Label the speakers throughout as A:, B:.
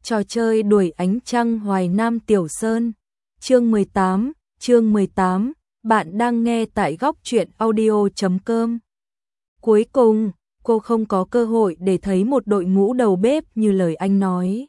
A: Trò chơi đuổi ánh trăng Hoài Nam Tiểu Sơn. Chương 18, bạn đang nghe tại góc truyện audio.com. Cuối cùng, cô không có cơ hội để thấy một đội ngũ đầu bếp như lời anh nói.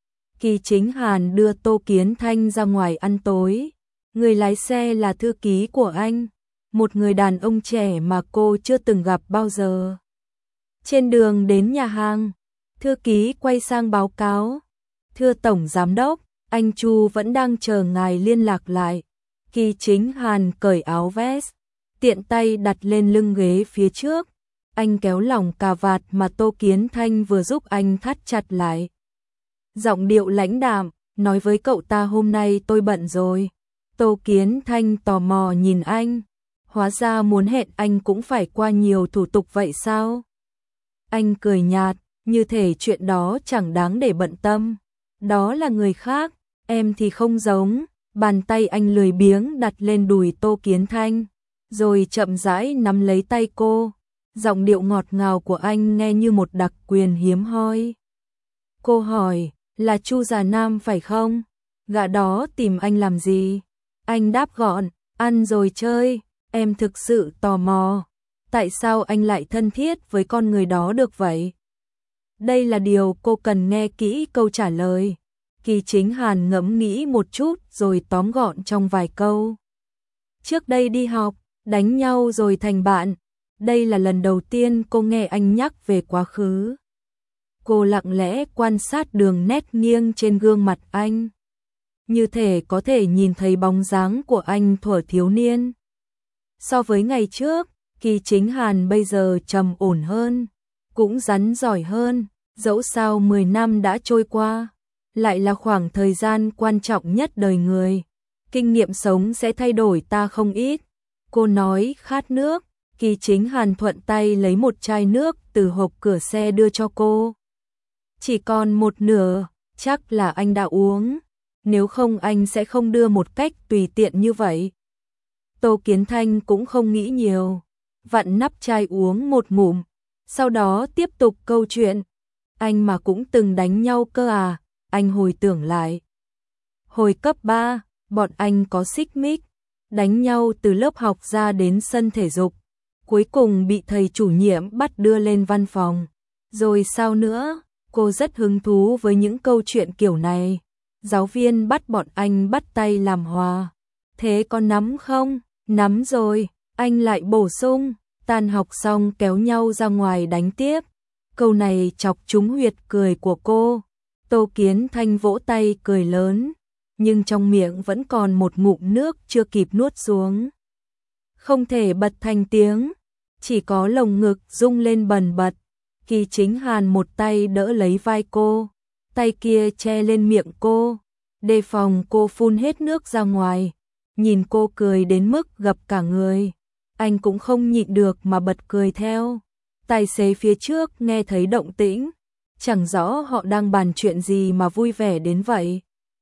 A: Kỳ Chính Hàn đưa Tô Kiến Thanh ra ngoài ăn tối. Người lái xe là thư ký của anh, một người đàn ông trẻ mà cô chưa từng gặp bao giờ. Trên đường đến nhà hàng, thư ký quay sang báo cáo. Thưa Tổng Giám Đốc, anh Chu vẫn đang chờ ngài liên lạc lại. Kỳ Chính Hàn cởi áo vest, tiện tay đặt lên lưng ghế phía trước. Anh kéo lỏng cà vạt mà Tô Kiến Thanh vừa giúp anh thắt chặt lại. Giọng điệu lãnh đạm, nói với cậu ta hôm nay tôi bận rồi. Tô Kiến Thanh tò mò nhìn anh. Hóa ra muốn hẹn anh cũng phải qua nhiều thủ tục vậy sao? Anh cười nhạt, như thể chuyện đó chẳng đáng để bận tâm. Đó là người khác, em thì không giống. Bàn tay anh lười biếng đặt lên đùi Tô Kiến Thanh, rồi chậm rãi nắm lấy tay cô. Giọng điệu ngọt ngào của anh nghe như một đặc quyền hiếm hoi. Cô hỏi, là Chu Già Nam phải không? Gã đó tìm anh làm gì? Anh đáp gọn, ăn rồi chơi. Em thực sự tò mò, tại sao anh lại thân thiết với con người đó được vậy? Đây là điều cô cần nghe kỹ câu trả lời. Kỳ Chính Hàn ngẫm nghĩ một chút rồi tóm gọn trong vài câu. Trước đây đi học, đánh nhau rồi thành bạn. Đây là lần đầu tiên cô nghe anh nhắc về quá khứ. Cô lặng lẽ quan sát đường nét nghiêng trên gương mặt anh. Như thể có thể nhìn thấy bóng dáng của anh thuở thiếu niên. So với ngày trước, Kỳ Chính Hàn bây giờ trầm ổn hơn, cũng rắn giỏi hơn. Dẫu sao 10 năm đã trôi qua, lại là khoảng thời gian quan trọng nhất đời người. Kinh nghiệm sống sẽ thay đổi ta không ít. Cô nói khát nước. Kỳ Chính Hàn thuận tay lấy một chai nước từ hộp cửa xe đưa cho cô. Chỉ còn một nửa, chắc là anh đã uống. Nếu không anh sẽ không đưa một cách tùy tiện như vậy. Tô Kiến Thanh cũng không nghĩ nhiều, vặn nắp chai uống một ngụm, sau đó tiếp tục câu chuyện. Anh mà cũng từng đánh nhau cơ à? Anh hồi tưởng lại. Hồi cấp 3, bọn anh có xích mích, đánh nhau từ lớp học ra đến sân thể dục. Cuối cùng bị thầy chủ nhiệm bắt đưa lên văn phòng. Rồi sao nữa? Cô rất hứng thú với những câu chuyện kiểu này. Giáo viên bắt bọn anh bắt tay làm hòa. Thế có nắm không? Nắm rồi. Anh lại bổ sung. Tan học xong kéo nhau ra ngoài đánh tiếp. Câu này chọc trúng huyệt cười của cô. Tô Kiến Thanh vỗ tay cười lớn, nhưng trong miệng vẫn còn một ngụm nước chưa kịp nuốt xuống. Không thể bật thành tiếng, chỉ có lồng ngực rung lên bần bật. Kỳ Chính Hàn một tay đỡ lấy vai cô, tay kia che lên miệng cô, đề phòng cô phun hết nước ra ngoài. Nhìn cô cười đến mức gập cả người, anh cũng không nhịn được mà bật cười theo. Tài xế phía trước nghe thấy động tĩnh, chẳng rõ họ đang bàn chuyện gì mà vui vẻ đến vậy.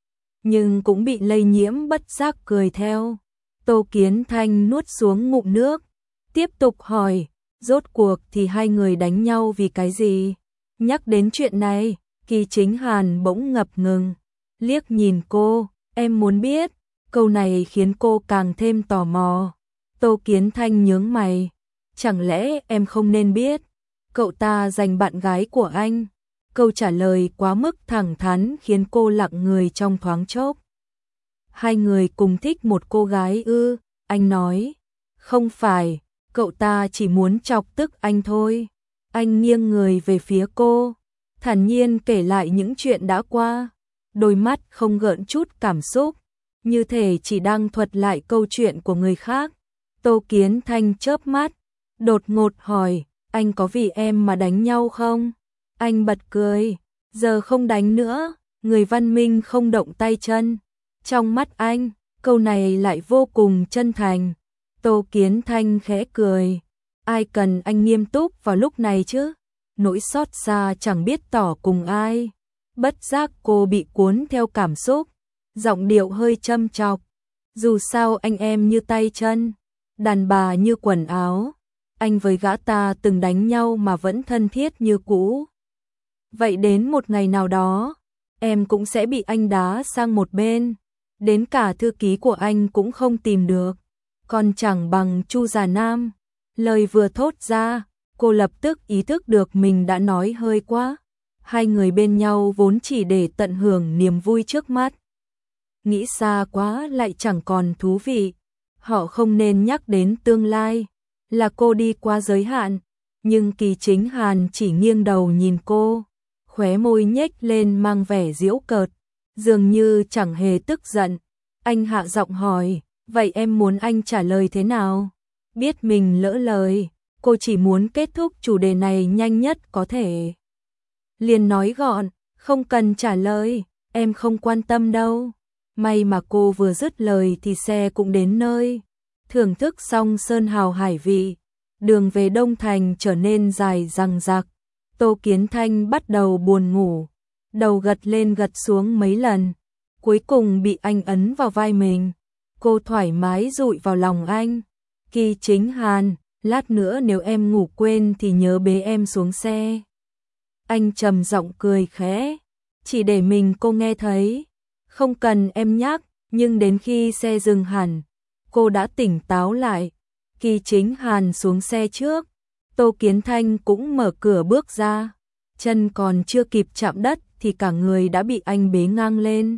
A: Nhưng cũng bị lây nhiễm bất giác cười theo. Tô Kiến Thanh nuốt xuống ngụm nước, tiếp tục hỏi, rốt cuộc thì hai người đánh nhau vì cái gì? Nhắc đến chuyện này, Kỳ Chính Hàn bỗng ngập ngừng, liếc nhìn cô, em muốn biết. Câu này khiến cô càng thêm tò mò. Tô Kiến Thanh nhướng mày, chẳng lẽ em không nên biết? Cậu ta giành bạn gái của anh. Câu trả lời quá mức thẳng thắn khiến cô lặng người trong thoáng chốc. Hai người cùng thích một cô gái ư? Anh nói. Không phải, cậu ta chỉ muốn chọc tức anh thôi. Anh nghiêng người về phía cô, thản nhiên kể lại những chuyện đã qua. Đôi mắt không gợn chút cảm xúc, như thể chỉ đang thuật lại câu chuyện của người khác. Tô Kiến Thanh chớp mắt, đột ngột hỏi, anh có vì em mà đánh nhau không? Anh bật cười, giờ không đánh nữa, người văn minh không động tay chân. Trong mắt anh, câu này lại vô cùng chân thành. Tô Kiến Thanh khẽ cười, ai cần anh nghiêm túc vào lúc này chứ? Nỗi xót xa chẳng biết tỏ cùng ai. Bất giác cô bị cuốn theo cảm xúc, giọng điệu hơi châm chọc. Dù sao anh em như tay chân, đàn bà như quần áo. Anh với gã ta từng đánh nhau mà vẫn thân thiết như cũ. Vậy đến một ngày nào đó, em cũng sẽ bị anh đá sang một bên, đến cả thư ký của anh cũng không tìm được, còn chẳng bằng Chu già Nam. Lời vừa thốt ra, cô lập tức ý thức được mình đã nói hơi quá. Hai người bên nhau vốn chỉ để tận hưởng niềm vui trước mắt. Nghĩ xa quá lại chẳng còn thú vị. Họ không nên nhắc đến tương lai, là cô đi qua giới hạn. Nhưng Kỳ Chính Hàn chỉ nghiêng đầu nhìn cô, khóe môi nhếch lên mang vẻ giễu cợt, dường như chẳng hề tức giận. Anh hạ giọng hỏi, vậy em muốn anh trả lời thế nào? Biết mình lỡ lời, cô chỉ muốn kết thúc chủ đề này nhanh nhất có thể. Liền nói gọn, không cần trả lời, em không quan tâm đâu. May mà cô vừa dứt lời thì xe cũng đến nơi. Thưởng thức xong sơn hào hải vị, đường về Đông Thành trở nên dài dằng dặc. Tô Kiến Thanh bắt đầu buồn ngủ, đầu gật lên gật xuống mấy lần, cuối cùng bị anh ấn vào vai mình. Cô thoải mái dụi vào lòng anh. Kỳ Chính Hàn, lát nữa nếu em ngủ quên thì nhớ bế em xuống xe. Anh trầm giọng cười khẽ, chỉ để mình cô nghe thấy. Không cần em nhắc, nhưng đến khi xe dừng hẳn, cô đã tỉnh táo lại. Kỳ Chính Hàn xuống xe trước, Tô Kiến Thanh cũng mở cửa bước ra. Chân còn chưa kịp chạm đất thì cả người đã bị anh bế ngang lên.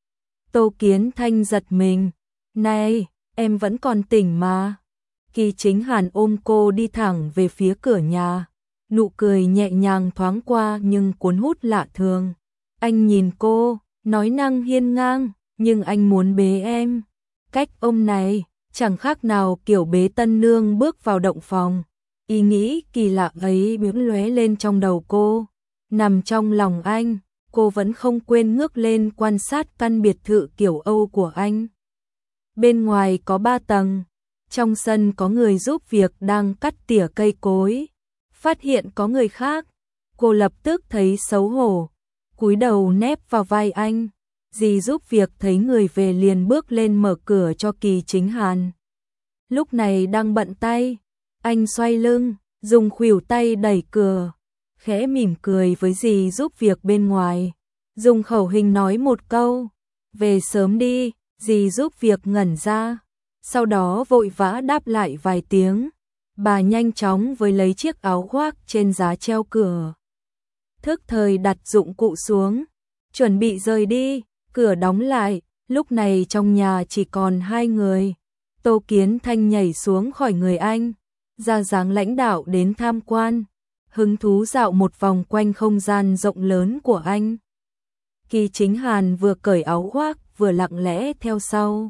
A: Tô Kiến Thanh giật mình, này, em vẫn còn tỉnh mà. Kỳ Chính Hàn ôm cô đi thẳng về phía cửa nhà. Nụ cười nhẹ nhàng thoáng qua nhưng cuốn hút lạ thường. Anh nhìn cô, nói năng hiên ngang, nhưng anh muốn bế em. Cách ôm này, chẳng khác nào kiểu bế tân nương bước vào động phòng. Ý nghĩ kỳ lạ ấy bướm lóe lên trong đầu cô. Nằm trong lòng anh, cô vẫn không quên ngước lên quan sát căn biệt thự kiểu Âu của anh. Bên ngoài có 3 tầng, trong sân có người giúp việc đang cắt tỉa cây cối. Phát hiện có người khác, cô lập tức thấy xấu hổ, cúi đầu nép vào vai anh. Dì giúp việc thấy người về liền bước lên mở cửa cho Kỳ Chính Hàn. Lúc này đang bận tay, anh xoay lưng, dùng khuỷu tay đẩy cửa, khẽ mỉm cười với dì giúp việc bên ngoài, dùng khẩu hình nói một câu, về sớm đi. Dì giúp việc ngẩn ra, sau đó vội vã đáp lại vài tiếng. Bà nhanh chóng với lấy chiếc áo khoác trên giá treo cửa, thức thời đặt dụng cụ xuống, chuẩn bị rời đi. Cửa đóng lại, lúc này trong nhà chỉ còn 2 người. Tô Kiến Thanh nhảy xuống khỏi người anh, ra dáng lãnh đạo đến tham quan, hứng thú dạo một vòng quanh không gian rộng lớn của anh. Kỳ Chính Hàn vừa cởi áo khoác vừa lặng lẽ theo sau,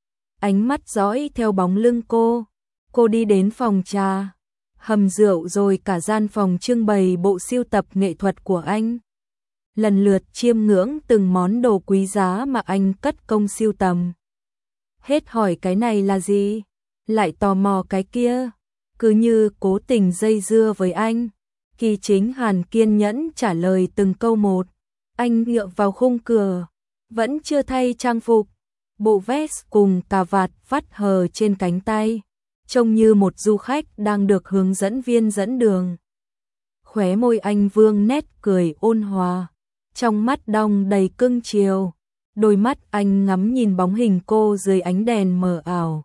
A: ánh mắt dõi theo bóng lưng cô. Cô đi đến phòng trà, hầm rượu rồi cả gian phòng trưng bày bộ sưu tập nghệ thuật của anh. Lần lượt chiêm ngưỡng từng món đồ quý giá mà anh cất công sưu tầm. Hết hỏi cái này là gì, lại tò mò cái kia, cứ như cố tình dây dưa với anh. Kỳ Chính Hàn kiên nhẫn trả lời từng câu một. Anh dựa vào khung cửa, vẫn chưa thay trang phục, bộ vest cùng cà vạt vắt hờ trên cánh tay, trông như một du khách đang được hướng dẫn viên dẫn đường. Khóe môi anh vương nét cười ôn hòa, trong mắt đong đầy cưng chiều, đôi mắt anh ngắm nhìn bóng hình cô dưới ánh đèn mờ ảo.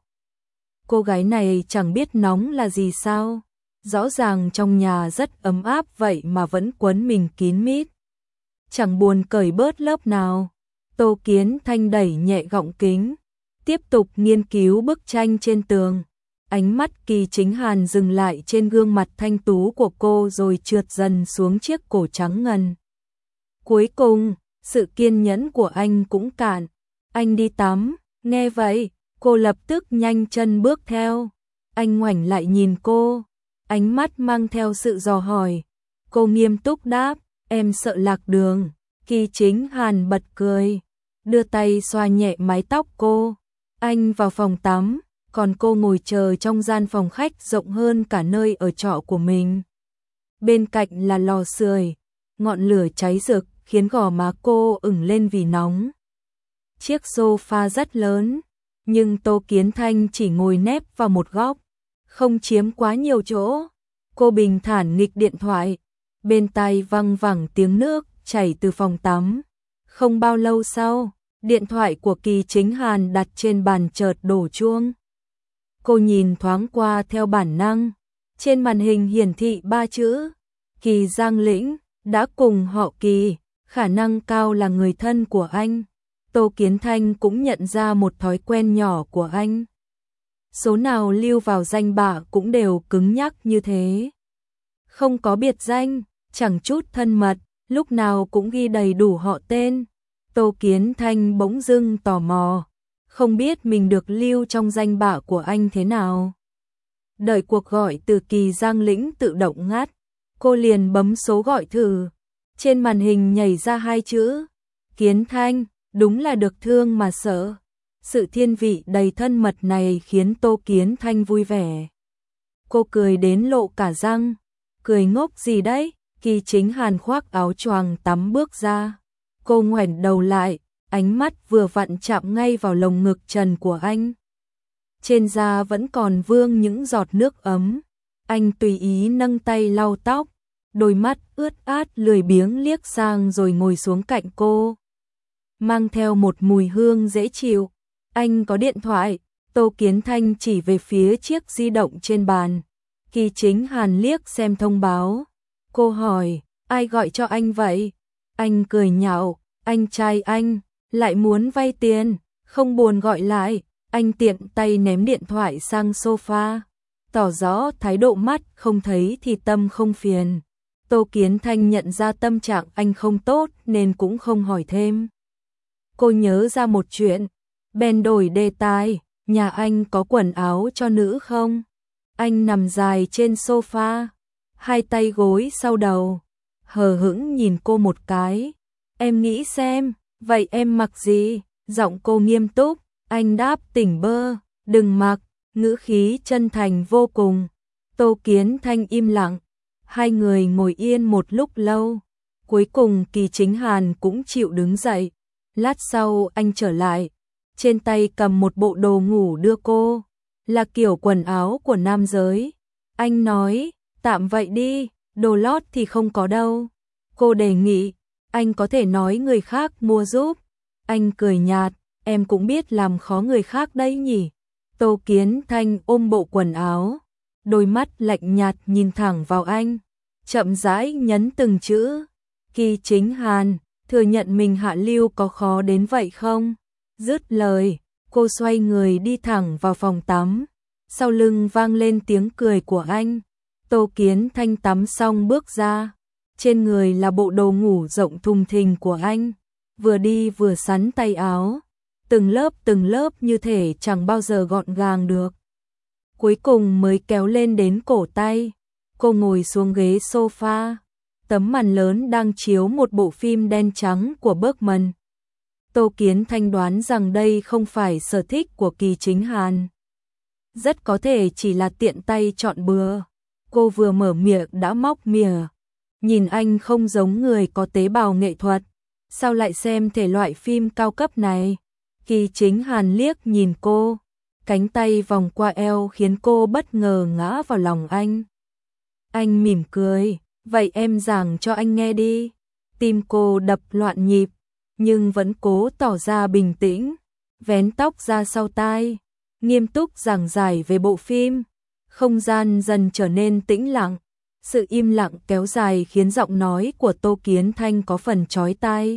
A: Cô gái này chẳng biết nóng là gì sao, rõ ràng trong nhà rất ấm áp vậy mà vẫn quấn mình kín mít, chẳng buồn cởi bớt lớp nào. Tô Kiến Thanh đẩy nhẹ gọng kính, tiếp tục nghiên cứu bức tranh trên tường. Ánh mắt Kỳ Chính Hàn dừng lại trên gương mặt thanh tú của cô rồi trượt dần xuống chiếc cổ trắng ngần. Cuối cùng, sự kiên nhẫn của anh cũng cạn. Anh đi tắm. Nghe vậy, cô lập tức nhanh chân bước theo. Anh ngoảnh lại nhìn cô, ánh mắt mang theo sự dò hỏi. Cô nghiêm túc đáp, em sợ lạc đường. Kỳ Chính Hàn bật cười, đưa tay xoa nhẹ mái tóc cô. Anh vào phòng tắm, còn cô ngồi chờ trong gian phòng khách rộng hơn cả nơi ở trọ của mình. Bên cạnh là lò sưởi, ngọn lửa cháy rực khiến gò má cô ửng lên vì nóng. Chiếc sofa rất lớn, nhưng Tô Kiến Thanh chỉ ngồi nép vào một góc, không chiếm quá nhiều chỗ. Cô bình thản nghịch điện thoại, bên tai văng vẳng tiếng nước chảy từ phòng tắm. Không bao lâu sau, điện thoại của Kỳ Chính Hàn đặt trên bàn chợt đổ chuông. Cô nhìn thoáng qua theo bản năng, trên màn hình hiển thị 3 chữ, Kỳ Giang Lĩnh, đã cùng họ Kỳ, khả năng cao là người thân của anh. Tô Kiến Thanh cũng nhận ra một thói quen nhỏ của anh. Số nào lưu vào danh bạ cũng đều cứng nhắc như thế. Không có biệt danh, chẳng chút thân mật, lúc nào cũng ghi đầy đủ họ tên. Tô Kiến Thanh bỗng dưng tò mò, không biết mình được lưu trong danh bạ của anh thế nào. Đợi cuộc gọi từ Kỳ Giang Lĩnh tự động ngắt, cô liền bấm số gọi thử. Trên màn hình nhảy ra 2 chữ, Kiến Thanh, đúng là được thương mà sợ. Sự thiên vị đầy thân mật này khiến Tô Kiến Thanh vui vẻ. Cô cười đến lộ cả răng, cười ngốc gì đấy? Kỳ Chính Hàn khoác áo choàng tắm bước ra. Cô ngoảnh đầu lại, ánh mắt vừa vặn chạm ngay vào lồng ngực trần của anh. Trên da vẫn còn vương những giọt nước ấm. Anh tùy ý nâng tay lau tóc, đôi mắt ướt át lười biếng liếc sang rồi ngồi xuống cạnh cô. Mang theo một mùi hương dễ chịu. Anh có điện thoại, Tô Kiến Thanh chỉ về phía chiếc di động trên bàn. Kỳ Chính Hàn liếc xem thông báo. Cô hỏi, ai gọi cho anh vậy? Anh cười nhạo, anh trai anh, lại muốn vay tiền, không buồn gọi lại. Anh tiện tay ném điện thoại sang sofa, tỏ rõ thái độ mắt không thấy thì tâm không phiền. Tô Kiến Thanh nhận ra tâm trạng anh không tốt nên cũng không hỏi thêm. Cô nhớ ra một chuyện, bèn đổi đề tài, nhà anh có quần áo cho nữ không? Anh nằm dài trên sofa, hai tay gối sau đầu, hờ hững nhìn cô một cái. Em nghĩ xem, vậy em mặc gì? Giọng cô nghiêm túc, anh đáp tỉnh bơ, đừng mặc, ngữ khí chân thành vô cùng. Tô Kiến Thanh im lặng, hai người ngồi yên một lúc lâu. Cuối cùng Kỳ Chính Hàn cũng chịu đứng dậy. Lát sau anh trở lại, trên tay cầm một bộ đồ ngủ đưa cô, là kiểu quần áo của nam giới. Anh nói, tạm vậy đi, đồ lót thì không có đâu. Cô đề nghị, anh có thể nói người khác mua giúp. Anh cười nhạt, em cũng biết làm khó người khác đấy nhỉ. Tô Kiến Thanh ôm bộ quần áo, đôi mắt lạnh nhạt nhìn thẳng vào anh, chậm rãi nhấn từng chữ. Kỳ Chính Hàn, thừa nhận mình hạ lưu có khó đến vậy không? Dứt lời, cô xoay người đi thẳng vào phòng tắm. Sau lưng vang lên tiếng cười của anh. Tô Kiến Thanh tắm xong bước ra. Trên người là bộ đồ ngủ rộng thùng thình của anh. Vừa đi vừa sắn tay áo. Từng lớp như thể chẳng bao giờ gọn gàng được. Cuối cùng mới kéo lên đến cổ tay. Cô ngồi xuống ghế sofa. Tấm màn lớn đang chiếu một bộ phim đen trắng của Bergman. Tô Kiến Thanh đoán rằng đây không phải sở thích của Kỳ Chính Hàn. Rất có thể chỉ là tiện tay chọn bừa. Cô vừa mở miệng đã móc mỉa. Nhìn anh không giống người có tế bào nghệ thuật. Sao lại xem thể loại phim cao cấp này? Kỳ Chính Hàn liếc nhìn cô. Cánh tay vòng qua eo khiến cô bất ngờ ngã vào lòng anh. Anh mỉm cười. Vậy em giảng cho anh nghe đi. Tim cô đập loạn nhịp, nhưng vẫn cố tỏ ra bình tĩnh, vén tóc ra sau tai, nghiêm túc giảng giải về bộ phim. Không gian dần trở nên tĩnh lặng, sự im lặng kéo dài khiến giọng nói của Tô Kiến Thanh có phần chói tai.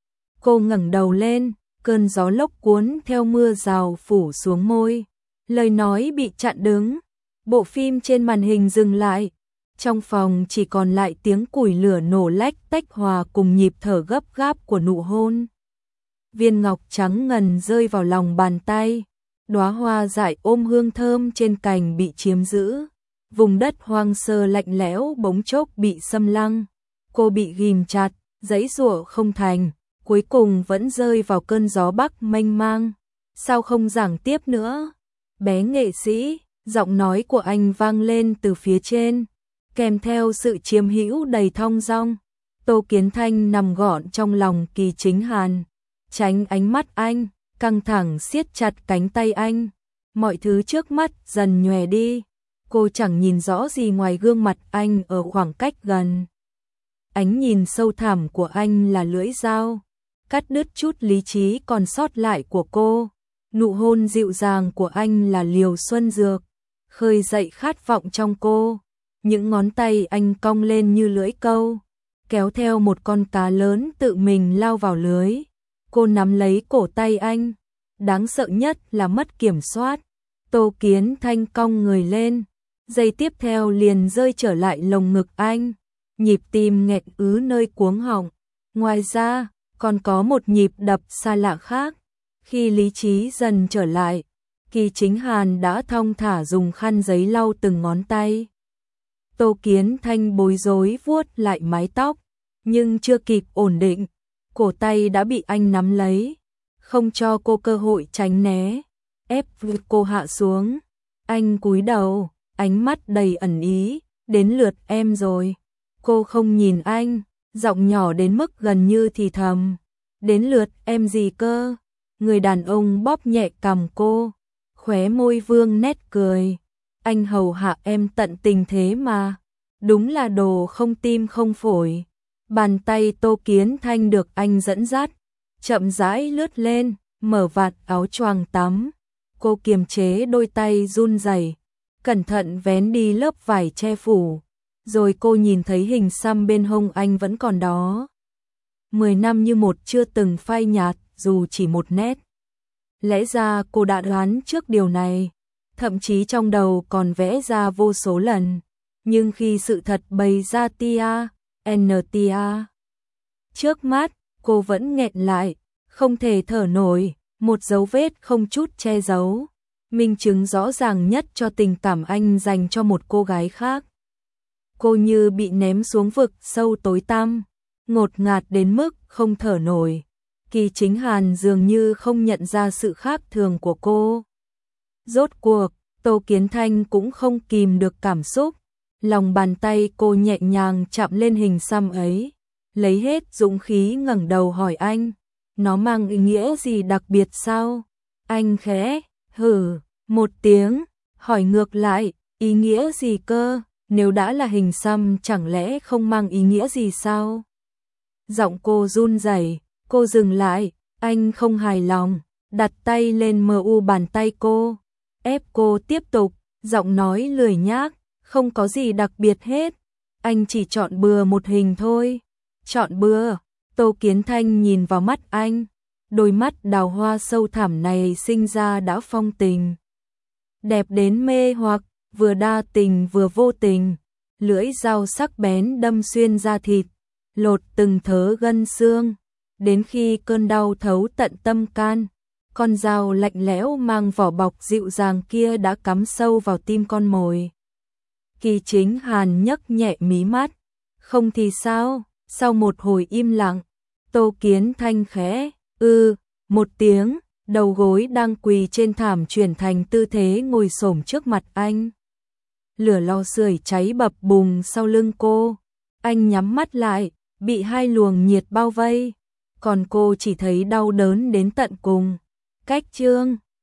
A: Cô ngẩng đầu lên, cơn gió lốc cuốn theo mưa rào phủ xuống môi, lời nói bị chặn đứng. Bộ phim trên màn hình dừng lại. Trong phòng chỉ còn lại tiếng củi lửa nổ lách tách hòa cùng nhịp thở gấp gáp của nụ hôn. Viên ngọc trắng ngần rơi vào lòng bàn tay, đóa hoa dại ôm hương thơm trên cành bị chiếm giữ. Vùng đất hoang sơ lạnh lẽo bỗng chốc bị xâm lăng. Cô bị ghìm chặt, giãy giụa không thành, cuối cùng vẫn rơi vào cơn gió bắc mênh mang. Sao không giảng tiếp nữa? Bé nghệ sĩ, giọng nói của anh vang lên từ phía trên, kèm theo sự chiếm hữu đầy thong dong. Tô Kiến Thanh nằm gọn trong lòng Kỳ Chính Hàn, tránh ánh mắt anh, căng thẳng siết chặt cánh tay anh. Mọi thứ trước mắt dần nhòe đi. Cô chẳng nhìn rõ gì ngoài gương mặt anh ở khoảng cách gần. Ánh nhìn sâu thẳm của anh là lưỡi dao, cắt đứt chút lý trí còn sót lại của cô. Nụ hôn dịu dàng của anh là liều xuân dược, khơi dậy khát vọng trong cô. Những ngón tay anh cong lên như lưỡi câu, kéo theo một con cá lớn tự mình lao vào lưới. Cô nắm lấy cổ tay anh, đáng sợ nhất là mất kiểm soát. Tô Kiến Thanh cong người lên, giây tiếp theo liền rơi trở lại lồng ngực anh, nhịp tim nghẹn ứ nơi cuống họng. Ngoài ra, còn có một nhịp đập xa lạ khác. Khi lý trí dần trở lại, Kỳ Chính Hàn đã thong thả dùng khăn giấy lau từng ngón tay. Tô Kiến Thanh bối rối vuốt lại mái tóc, nhưng chưa kịp ổn định, cổ tay đã bị anh nắm lấy, không cho cô cơ hội tránh né, ép cô hạ xuống. Anh cúi đầu, ánh mắt đầy ẩn ý, đến lượt em rồi. Cô không nhìn anh, giọng nhỏ đến mức gần như thì thầm, đến lượt em gì cơ? Người đàn ông bóp nhẹ cằm cô, khóe môi vương nét cười. Anh hầu hạ em tận tình thế mà, đúng là đồ không tim không phổi. Bàn tay Tô Kiến Thanh được anh dẫn dắt, chậm rãi lướt lên, mở vạt áo choàng tắm. Cô kiềm chế đôi tay run rẩy, cẩn thận vén đi lớp vải che phủ, rồi cô nhìn thấy hình xăm bên hông anh vẫn còn đó. 10 năm như một chưa từng phai nhạt dù chỉ một nét. Lẽ ra cô đã đoán trước điều này, thậm chí trong đầu còn vẽ ra vô số lần, nhưng khi sự thật bày ra tia trước mắt, cô vẫn nghẹn lại, không thể thở nổi, một dấu vết không chút che giấu, minh chứng rõ ràng nhất cho tình cảm anh dành cho một cô gái khác. Cô như bị ném xuống vực sâu tối tăm, ngột ngạt đến mức không thở nổi. Kỳ Chính Hàn dường như không nhận ra sự khác thường của cô. Rốt cuộc, Tô Kiến Thanh cũng không kìm được cảm xúc, lòng bàn tay cô nhẹ nhàng chạm lên hình xăm ấy, lấy hết dũng khí ngẩng đầu hỏi anh, nó mang ý nghĩa gì đặc biệt sao? Anh khẽ hừ một tiếng, hỏi ngược lại, ý nghĩa gì cơ? Nếu đã là hình xăm chẳng lẽ không mang ý nghĩa gì sao? Giọng cô run rẩy, cô dừng lại, anh không hài lòng, đặt tay lên mu bàn tay cô, ép cô tiếp tục, giọng nói lười nhác, không có gì đặc biệt hết, anh chỉ chọn bừa một hình thôi. Chọn bừa? Tô Kiến Thanh nhìn vào mắt anh, đôi mắt đào hoa sâu thẳm này sinh ra đã phong tình. Đẹp đến mê hoặc, vừa đa tình vừa vô tình, lưỡi dao sắc bén đâm xuyên da thịt, lột từng thớ gân xương, đến khi cơn đau thấu tận tâm can, con dao lạnh lẽo mang vỏ bọc dịu dàng kia đã cắm sâu vào tim con mồi. Kỳ Chính Hàn nhấc nhẹ mí mắt, không thì sao? Sau một hồi im lặng, Tô Kiến Thanh khẽ một tiếng, đầu gối đang quỳ trên thảm chuyển thành tư thế ngồi xổm trước mặt anh. Lửa lò sưởi cháy bập bùng sau lưng cô, anh nhắm mắt lại, bị hai luồng nhiệt bao vây, còn cô chỉ thấy đau đớn đến tận cùng. Cách chương